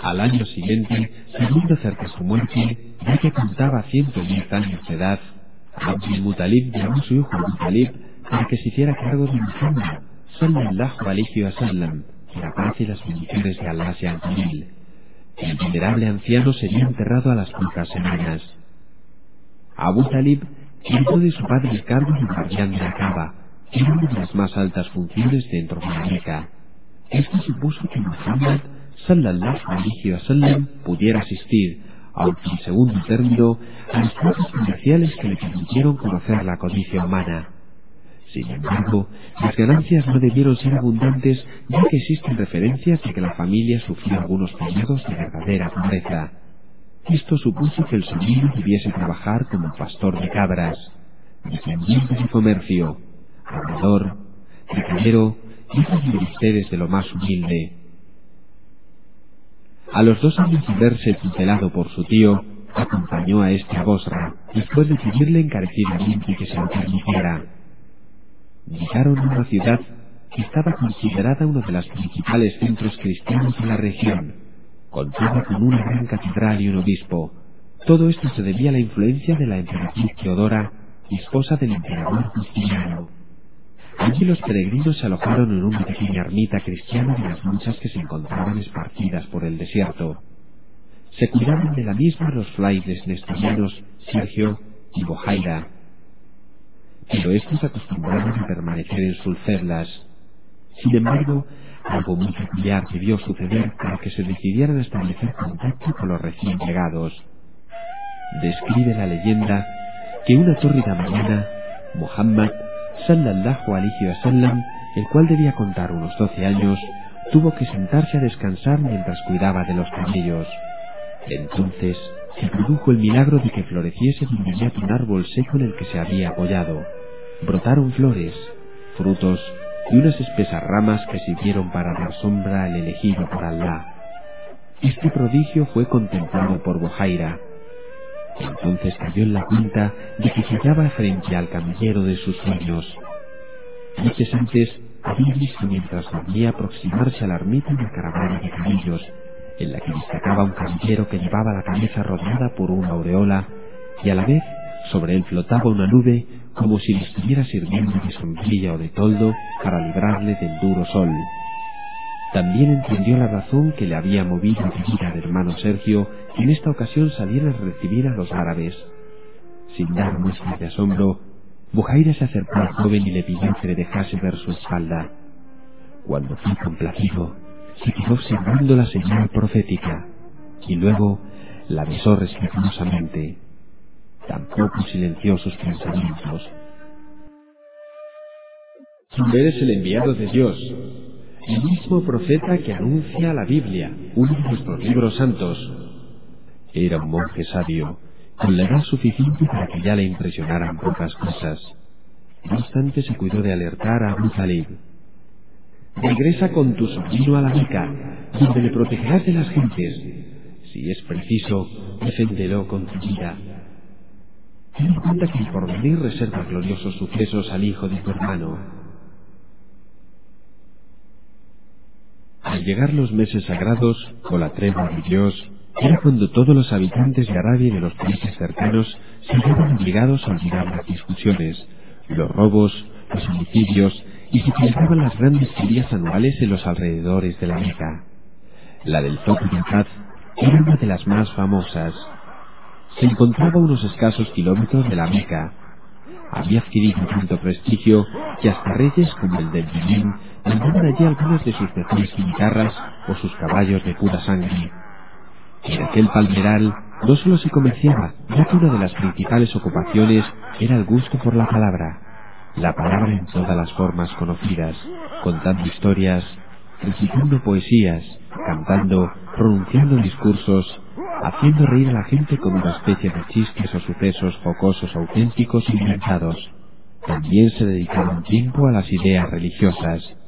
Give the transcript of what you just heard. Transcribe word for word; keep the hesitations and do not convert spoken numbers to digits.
Al año siguiente, sabiendo cerca su muerte, ya que contaba ciento diez años de edad, Abdul Muttalib llamó a su hijo Abu Talib para que se hiciera cargo de Muhammad, sallallahu alayhi wa sallam, que la paz y las bendiciones de Allah sean con él. El venerable anciano sería enterrado a las pocas semanas. Abu Talib heredó de su padre el cargo de guardián de la Kaaba, que era una de las más altas funciones dentro de la Meca. Esto supuso que Muhammad, sallallahu alayhi wa sallam, pudiera asistir, aunque en segundo término, a las clases comerciales que le permitieron conocer la codicia humana. Sin embargo, las ganancias no debieron ser abundantes, ya que existen referencias de que la familia sufrió algunos periodos de verdadera pobreza. Esto supuso que el sobrino debiese trabajar como pastor de cabras, dependiente de comercio, armador, recadero y otros menesteres de lo más humilde. A los dos años de verse tutelado por su tío, acompañó a este a Bosra, después de pedirle encarecidamente que se lo permitiera. Llegaron a una ciudad que estaba considerada uno de los principales centros cristianos de la región. Contaba con una gran catedral y un obispo. Todo esto se debía a la influencia de la emperatriz Teodora, esposa del emperador Justiniano. Allí los peregrinos se alojaron en una pequeña ermita cristiana de las muchas que se encontraban esparcidas por el desierto. Se cuidaban de la misma los frailes nestorianos Sergio y Bojaira, pero estos acostumbraban a permanecer en sus celdas. Sin embargo, algo muy peculiar debió suceder para que se decidieran a establecer contacto con los recién llegados. Describe la leyenda que una tórrida mañana, Muhammad, sallallahu alayhi wa sallam, el cual debía contar unos doce años, tuvo que sentarse a descansar mientras cuidaba de los camellos. Entonces se produjo el milagro de que floreciese de inmediato un árbol seco en el que se había apoyado. Brotaron flores, frutos y unas espesas ramas que sirvieron para dar sombra al elegido por Allah. Este prodigio fue contemplado por Bojaira. Entonces cayó en la cuenta de que se hallaba frente al camellero de sus sueños. Noches antes había visto mientras dormía aproximarse a la ermita una caravana de camellos, en la que destacaba un camellero que llevaba la cabeza rodeada por una aureola, y a la vez sobre él flotaba una nube como si le estuviera sirviendo de sombrilla o de toldo para librarle del duro sol. También entendió la razón que le había movido a pedir al hermano Sergio que en esta ocasión saliera a recibir a los árabes. Sin dar muestras de asombro, Bojaira se acercó al joven y le pidió que le dejase ver su espalda. Cuando fue complacido, se quedó observando la señal profética y luego la besó respetuosamente. Tampoco silenció sus pensamientos. Tú eres el enviado de Dios, el mismo profeta que anuncia la Biblia, uno de nuestros libros santos. Era un monje sabio, con la edad suficiente para que ya le impresionaran pocas cosas. No obstante, se cuidó de alertar a Abu Talib. Regresa con tu sobrino a la Meca, donde le protegerás de las gentes. Si es preciso, deféndelo con tu vida. Ten en cuenta que el porvenir reserva gloriosos sucesos al hijo de tu hermano. Al llegar los meses sagrados, o la tregua de Dios, era cuando todos los habitantes de Arabia y de los países cercanos se vieron obligados a olvidar las discusiones, los robos, los homicidios, y se celebraban las grandes ferias anuales en los alrededores de la Meca. La del Zoco de Akkad era una de las más famosas. Se encontraba a unos escasos kilómetros de la Meca. Había adquirido tanto prestigio que hasta reyes como el del Yemen mandaban allí algunas de sus mejores guitarras o sus caballos de pura sangre. En aquel palmeral no solo se comerciaba, ya que una de las principales ocupaciones era el gusto por la palabra, la palabra en todas las formas conocidas, contando historias, recitando poesías, cantando, pronunciando discursos, haciendo reír a la gente con una especie de chistes o sucesos jocosos auténticos e inventados. También se dedicaban tiempo a las ideas religiosas.